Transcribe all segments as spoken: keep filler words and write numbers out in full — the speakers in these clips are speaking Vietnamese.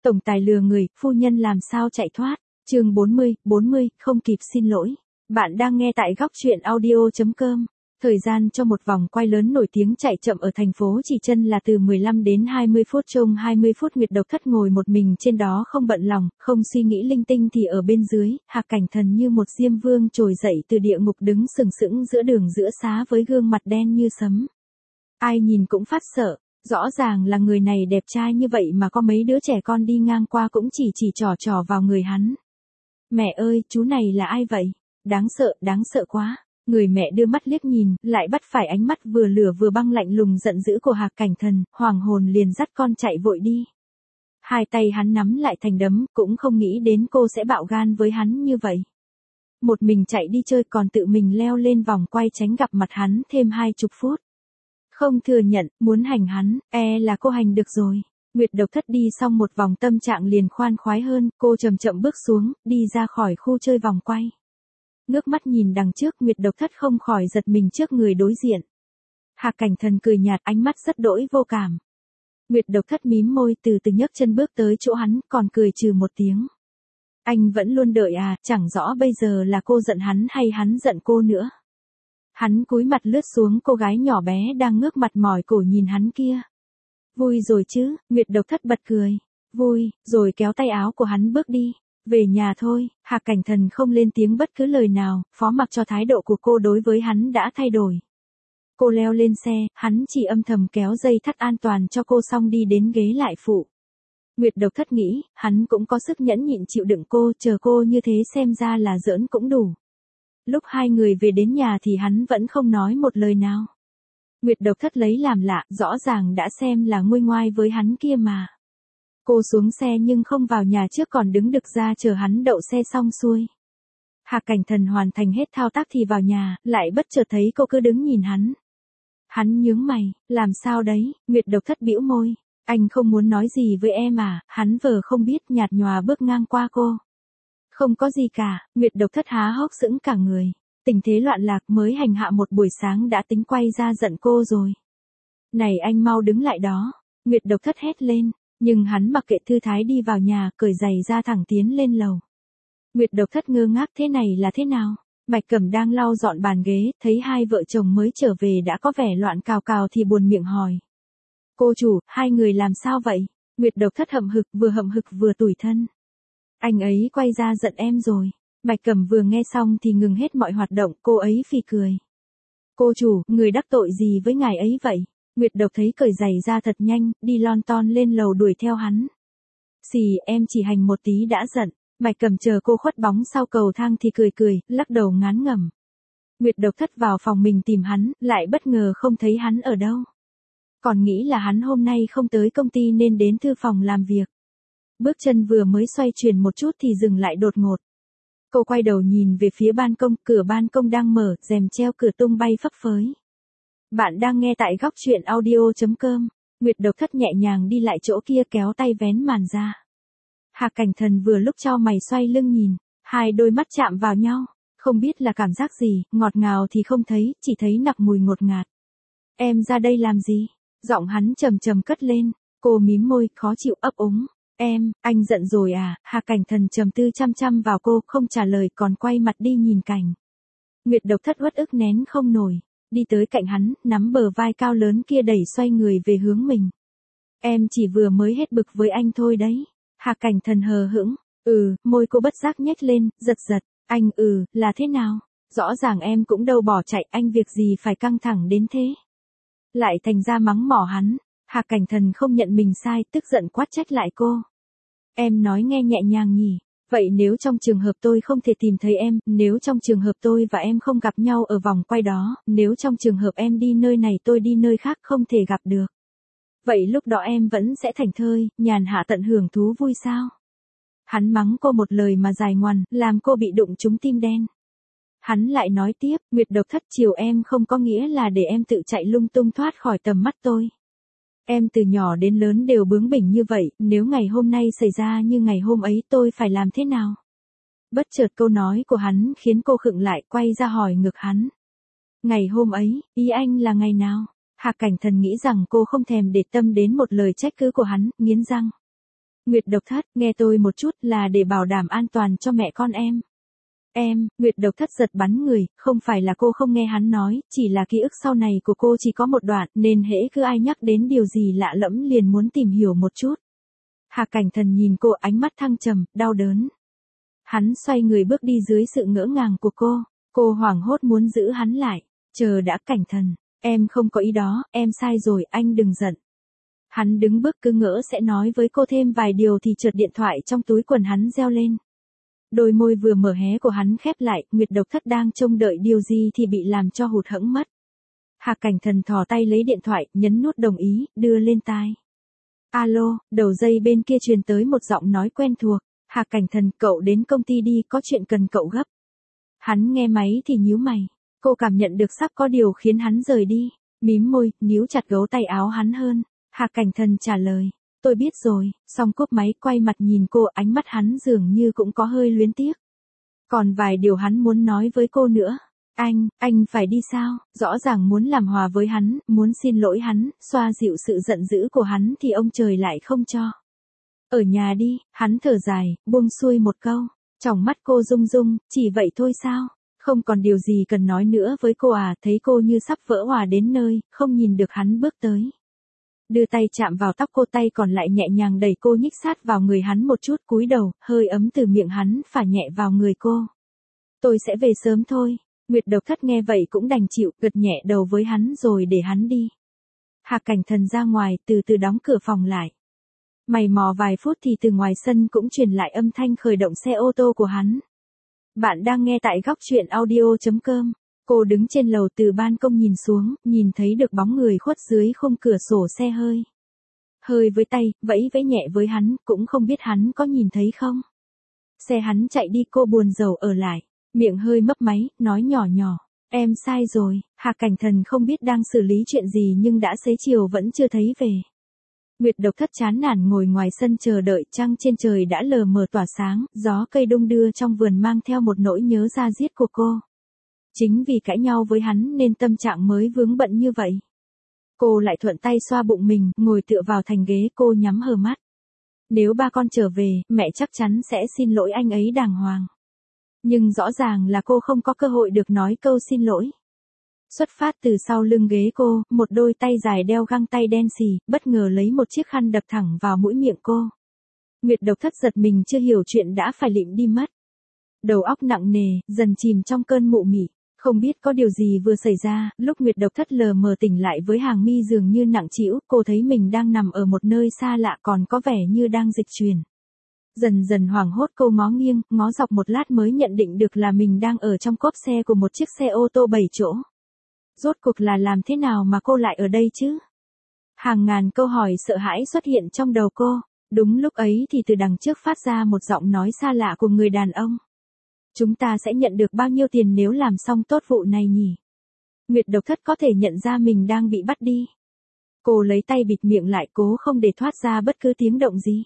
Tổng tài lừa người, phu nhân làm sao chạy thoát. Chương bốn mươi, bốn mươi, không kịp xin lỗi. Bạn đang nghe tại góc truyện audio chấm com. Thời gian cho một vòng quay lớn nổi tiếng chạy chậm ở thành phố Chỉ Trân là từ mười lăm đến hai mươi phút. Trong hai mươi phút Nguyệt Độc Thất ngồi một mình trên đó không bận lòng, không suy nghĩ linh tinh thì ở bên dưới, Hạc Cảnh Thần như một diêm vương trồi dậy từ địa ngục đứng sừng sững giữa đường giữa xá với gương mặt đen như sấm. Ai nhìn cũng phát sợ, rõ ràng là người này đẹp trai như vậy mà có mấy đứa trẻ con đi ngang qua cũng chỉ chỉ trò trò vào người hắn. Mẹ ơi, chú này là ai vậy? Đáng sợ, đáng sợ quá. Người mẹ đưa mắt liếc nhìn, lại bắt phải ánh mắt vừa lửa vừa băng lạnh lùng giận dữ của Hạc Cảnh Thần, hoàng hồn liền dắt con chạy vội đi. Hai tay hắn nắm lại thành đấm, cũng không nghĩ đến cô sẽ bạo gan với hắn như vậy. Một mình chạy đi chơi còn tự mình leo lên vòng quay tránh gặp mặt hắn thêm hai chục phút. Không thừa nhận, muốn hành hắn, e là cô hành được rồi. Nguyệt Độc Thất đi xong một vòng tâm trạng liền khoan khoái hơn, cô chậm chậm bước xuống, đi ra khỏi khu chơi vòng quay. Ngước mắt nhìn đằng trước, Nguyệt Độc Thất không khỏi giật mình trước người đối diện. Hạc Cảnh Thần cười nhạt, ánh mắt rất đỗi vô cảm. Nguyệt Độc Thất mím môi từ từ nhấc chân bước tới chỗ hắn, còn cười trừ một tiếng. Anh vẫn luôn đợi à, chẳng rõ bây giờ là cô giận hắn hay hắn giận cô nữa. Hắn cúi mặt lướt xuống cô gái nhỏ bé đang ngước mặt mỏi cổ nhìn hắn kia. Vui rồi chứ, Nguyệt Độc Thất bật cười. Vui, rồi kéo tay áo của hắn bước đi. Về nhà thôi, Hạc Cảnh Thần không lên tiếng bất cứ lời nào, phó mặc cho thái độ của cô đối với hắn đã thay đổi. Cô leo lên xe, hắn chỉ âm thầm kéo dây thắt an toàn cho cô xong đi đến ghế lại phụ. Nguyệt Độc Thất nghĩ, hắn cũng có sức nhẫn nhịn chịu đựng cô, chờ cô như thế xem ra là giỡn cũng đủ. Lúc hai người về đến nhà thì hắn vẫn không nói một lời nào. Nguyệt Độc Thất lấy làm lạ, rõ ràng đã xem là nguôi ngoai với hắn kia mà. Cô xuống xe nhưng không vào nhà trước còn đứng đực ra chờ hắn đậu xe xong xuôi. Hạc Cảnh Thần hoàn thành hết thao tác thì vào nhà, lại bất chợt thấy cô cứ đứng nhìn hắn. Hắn nhướng mày, làm sao đấy? Nguyệt Độc Thất bĩu môi. Anh không muốn nói gì với em à? Hắn vờ không biết nhạt nhòa bước ngang qua cô. Không có gì cả, Nguyệt Độc Thất há hốc sững cả người. Tình thế loạn lạc mới hành hạ một buổi sáng đã tính quay ra giận cô rồi. Này anh mau đứng lại đó. Nguyệt Độc Thất hét lên. Nhưng hắn mặc kệ thư thái đi vào nhà, cởi giày ra thẳng tiến lên lầu. Nguyệt Độc Thất ngơ ngác, thế này là thế nào? Bạch Cẩm đang lau dọn bàn ghế, thấy hai vợ chồng mới trở về đã có vẻ loạn cào cào thì buồn miệng hỏi. Cô chủ, hai người làm sao vậy? Nguyệt Độc Thất hậm hực, vừa hậm hực vừa tủi thân. Anh ấy quay ra giận em rồi. Bạch Cẩm vừa nghe xong thì ngừng hết mọi hoạt động, cô ấy phì cười. Cô chủ, người đắc tội gì với ngài ấy vậy? Nguyệt Độc thấy cởi giày ra thật nhanh, đi lon ton lên lầu đuổi theo hắn. Xì, em chỉ hành một tí đã giận. Bạch Cẩm chờ cô khuất bóng sau cầu thang thì cười cười, lắc đầu ngán ngẩm. Nguyệt Độc Thất vào phòng mình tìm hắn, lại bất ngờ không thấy hắn ở đâu. Còn nghĩ là hắn hôm nay không tới công ty nên đến thư phòng làm việc. Bước chân vừa mới xoay chuyển một chút thì dừng lại đột ngột. Cô quay đầu nhìn về phía ban công, cửa ban công đang mở, rèm treo cửa tung bay phấp phới. Bạn đang nghe tại góc truyện audio chấm com. Nguyệt Độc Thất nhẹ nhàng đi lại chỗ kia kéo tay vén màn ra. Hạc Cảnh Thần vừa lúc chau mày xoay lưng nhìn, hai đôi mắt chạm vào nhau, không biết là cảm giác gì, ngọt ngào thì không thấy, chỉ thấy nặc mùi ngột ngạt. Em ra đây làm gì? Giọng hắn trầm trầm cất lên, cô mím môi, khó chịu ấp úng. Em, anh giận rồi à? Hạc Cảnh Thần trầm tư chăm chăm vào cô, không trả lời còn quay mặt đi nhìn cảnh. Nguyệt Độc Thất uất ức nén không nổi. Đi tới cạnh hắn, nắm bờ vai cao lớn kia đẩy xoay người về hướng mình. Em chỉ vừa mới hết bực với anh thôi đấy. Hạc Cảnh Thần hờ hững. Ừ, môi cô bất giác nhếch lên, giật giật. Anh ừ, là thế nào? Rõ ràng em cũng đâu bỏ chạy, anh việc gì phải căng thẳng đến thế? Lại thành ra mắng mỏ hắn. Hạc Cảnh Thần không nhận mình sai, tức giận quát trách lại cô. Em nói nghe nhẹ nhàng nhỉ. Vậy nếu trong trường hợp tôi không thể tìm thấy em, nếu trong trường hợp tôi và em không gặp nhau ở vòng quay đó, nếu trong trường hợp em đi nơi này tôi đi nơi khác không thể gặp được. Vậy lúc đó em vẫn sẽ thảnh thơi, nhàn hạ tận hưởng thú vui sao? Hắn mắng cô một lời mà dài ngoằn, làm cô bị đụng trúng tim đen. Hắn lại nói tiếp, Nguyệt Độc Thất chiều em không có nghĩa là để em tự chạy lung tung thoát khỏi tầm mắt tôi. Em từ nhỏ đến lớn đều bướng bỉnh như vậy, nếu ngày hôm nay xảy ra như ngày hôm ấy tôi phải làm thế nào? Bất chợt câu nói của hắn khiến cô khựng lại, quay ra hỏi ngược hắn. Ngày hôm ấy, ý anh là ngày nào? Hạc Cảnh Thần nghĩ rằng cô không thèm để tâm đến một lời trách cứ của hắn, nghiến răng. Nguyệt Độc Thất, nghe tôi một chút, là để bảo đảm an toàn cho mẹ con em. Em, Nguyệt Độc Thất giật bắn người, không phải là cô không nghe hắn nói, chỉ là ký ức sau này của cô chỉ có một đoạn, nên hễ cứ ai nhắc đến điều gì lạ lẫm liền muốn tìm hiểu một chút. Hạc Cảnh Thần nhìn cô, ánh mắt thăng trầm, đau đớn. Hắn xoay người bước đi dưới sự ngỡ ngàng của cô, cô hoảng hốt muốn giữ hắn lại. Chờ đã, Cảnh Thần, em không có ý đó, em sai rồi, anh đừng giận. Hắn đứng bước cứ ngỡ sẽ nói với cô thêm vài điều thì chợt điện thoại trong túi quần hắn reo lên. Đôi môi vừa mở hé của hắn khép lại, Nguyệt Độc Thất đang trông đợi điều gì thì bị làm cho hụt hẫng mất. Hạc Cảnh Thần thò tay lấy điện thoại, nhấn nút đồng ý, đưa lên tai. Alo, đầu dây bên kia truyền tới một giọng nói quen thuộc. Hạc Cảnh Thần, cậu đến công ty đi, có chuyện cần cậu gấp. Hắn nghe máy thì nhíu mày. Cô cảm nhận được sắp có điều khiến hắn rời đi. Mím môi, níu chặt gấu tay áo hắn hơn. Hạc Cảnh Thần trả lời. Tôi biết rồi, xong cúp máy, quay mặt nhìn cô, ánh mắt hắn dường như cũng có hơi luyến tiếc. Còn vài điều hắn muốn nói với cô nữa. Anh, anh phải đi sao? Rõ ràng muốn làm hòa với hắn, muốn xin lỗi hắn, xoa dịu sự giận dữ của hắn thì ông trời lại không cho. Ở nhà đi, hắn thở dài, buông xuôi một câu. Trong mắt cô rung rung, chỉ vậy thôi sao? Không còn điều gì cần nói nữa với cô à, thấy cô như sắp vỡ hòa đến nơi, không nhìn được hắn bước tới. Đưa tay chạm vào tóc cô, tay còn lại nhẹ nhàng đẩy cô nhích sát vào người hắn một chút, cúi đầu, hơi ấm từ miệng hắn phả nhẹ vào người cô. Tôi sẽ về sớm thôi. Nguyệt Độc Thất nghe vậy cũng đành chịu, gật nhẹ đầu với hắn rồi để hắn đi. Hạc Cảnh Thần ra ngoài, từ từ đóng cửa phòng lại. Mày mò vài phút thì từ ngoài sân cũng truyền lại âm thanh khởi động xe ô tô của hắn. Bạn đang nghe tại góc truyện audio chấm com. Cô đứng trên lầu từ ban công nhìn xuống, nhìn thấy được bóng người khuất dưới khung cửa sổ xe hơi. Hơi với tay, vẫy vẫy nhẹ với hắn, cũng không biết hắn có nhìn thấy không. Xe hắn chạy đi, cô buồn rầu ở lại, miệng hơi mấp máy, nói nhỏ nhỏ. Em sai rồi. Hạc Cảnh Thần không biết đang xử lý chuyện gì nhưng đã xế chiều vẫn chưa thấy về. Nguyệt Độc Thất chán nản ngồi ngoài sân chờ đợi, trăng trên trời đã lờ mờ tỏa sáng, gió cây đung đưa trong vườn mang theo một nỗi nhớ da diết của cô. Chính vì cãi nhau với hắn nên tâm trạng mới vướng bận như vậy. Cô lại thuận tay xoa bụng mình, ngồi tựa vào thành ghế, cô nhắm hờ mắt. Nếu ba con trở về, mẹ chắc chắn sẽ xin lỗi anh ấy đàng hoàng. Nhưng rõ ràng là cô không có cơ hội được nói câu xin lỗi. Xuất phát từ sau lưng ghế cô, một đôi tay dài đeo găng tay đen xì, bất ngờ lấy một chiếc khăn đập thẳng vào mũi miệng cô. Nguyệt Độc Thất giật mình, chưa hiểu chuyện đã phải lịm đi mất. Đầu óc nặng nề, dần chìm trong cơn mụ mị. Không biết có điều gì vừa xảy ra, lúc Nguyệt Độc Thất lờ mờ tỉnh lại với hàng mi dường như nặng trĩu, cô thấy mình đang nằm ở một nơi xa lạ, còn có vẻ như đang dịch chuyển. Dần dần hoảng hốt, cô ngó nghiêng, ngó dọc một lát mới nhận định được là mình đang ở trong cốp xe của một chiếc xe ô tô bảy chỗ. Rốt cuộc là làm thế nào mà cô lại ở đây chứ? Hàng ngàn câu hỏi sợ hãi xuất hiện trong đầu cô. Đúng lúc ấy thì từ đằng trước phát ra một giọng nói xa lạ của người đàn ông. Chúng ta sẽ nhận được bao nhiêu tiền nếu làm xong tốt vụ này nhỉ? Nguyệt Độc Thất có thể nhận ra mình đang bị bắt đi. Cô lấy tay bịt miệng lại, cố không để thoát ra bất cứ tiếng động gì.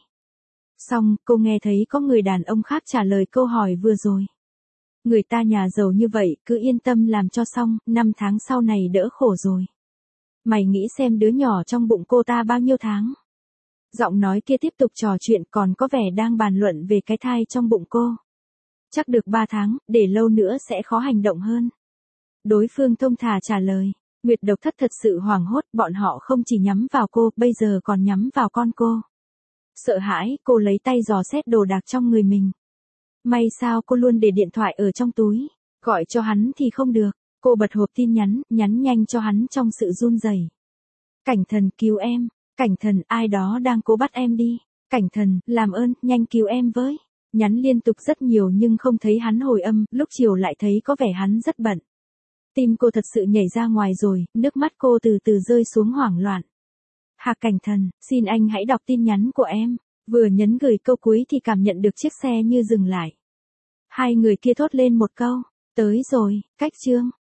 Xong, cô nghe thấy có người đàn ông khác trả lời câu hỏi vừa rồi. Người ta nhà giàu như vậy, cứ yên tâm làm cho xong, năm tháng sau này đỡ khổ rồi. Mày nghĩ xem đứa nhỏ trong bụng cô ta bao nhiêu tháng? Giọng nói kia tiếp tục trò chuyện, còn có vẻ đang bàn luận về cái thai trong bụng cô. Chắc được ba tháng, để lâu nữa sẽ khó hành động hơn. Đối phương thông thả trả lời. Nguyệt Độc Thất thật sự hoảng hốt, bọn họ không chỉ nhắm vào cô, bây giờ còn nhắm vào con cô. Sợ hãi, cô lấy tay dò xét đồ đạc trong người mình. May sao cô luôn để điện thoại ở trong túi, gọi cho hắn thì không được. Cô bật hộp tin nhắn, nhắn nhanh cho hắn trong sự run rẩy. Cảnh Thần, cứu em. Cảnh Thần, ai đó đang cố bắt em đi. Cảnh Thần, làm ơn, nhanh cứu em với. Nhắn liên tục rất nhiều nhưng không thấy hắn hồi âm, lúc chiều lại thấy có vẻ hắn rất bận. Tim cô thật sự nhảy ra ngoài rồi, nước mắt cô từ từ rơi xuống hoảng loạn. Hạc Cảnh Thần, xin anh hãy đọc tin nhắn của em. Vừa nhấn gửi câu cuối thì cảm nhận được chiếc xe như dừng lại. Hai người kia thốt lên một câu, tới rồi, cách chương.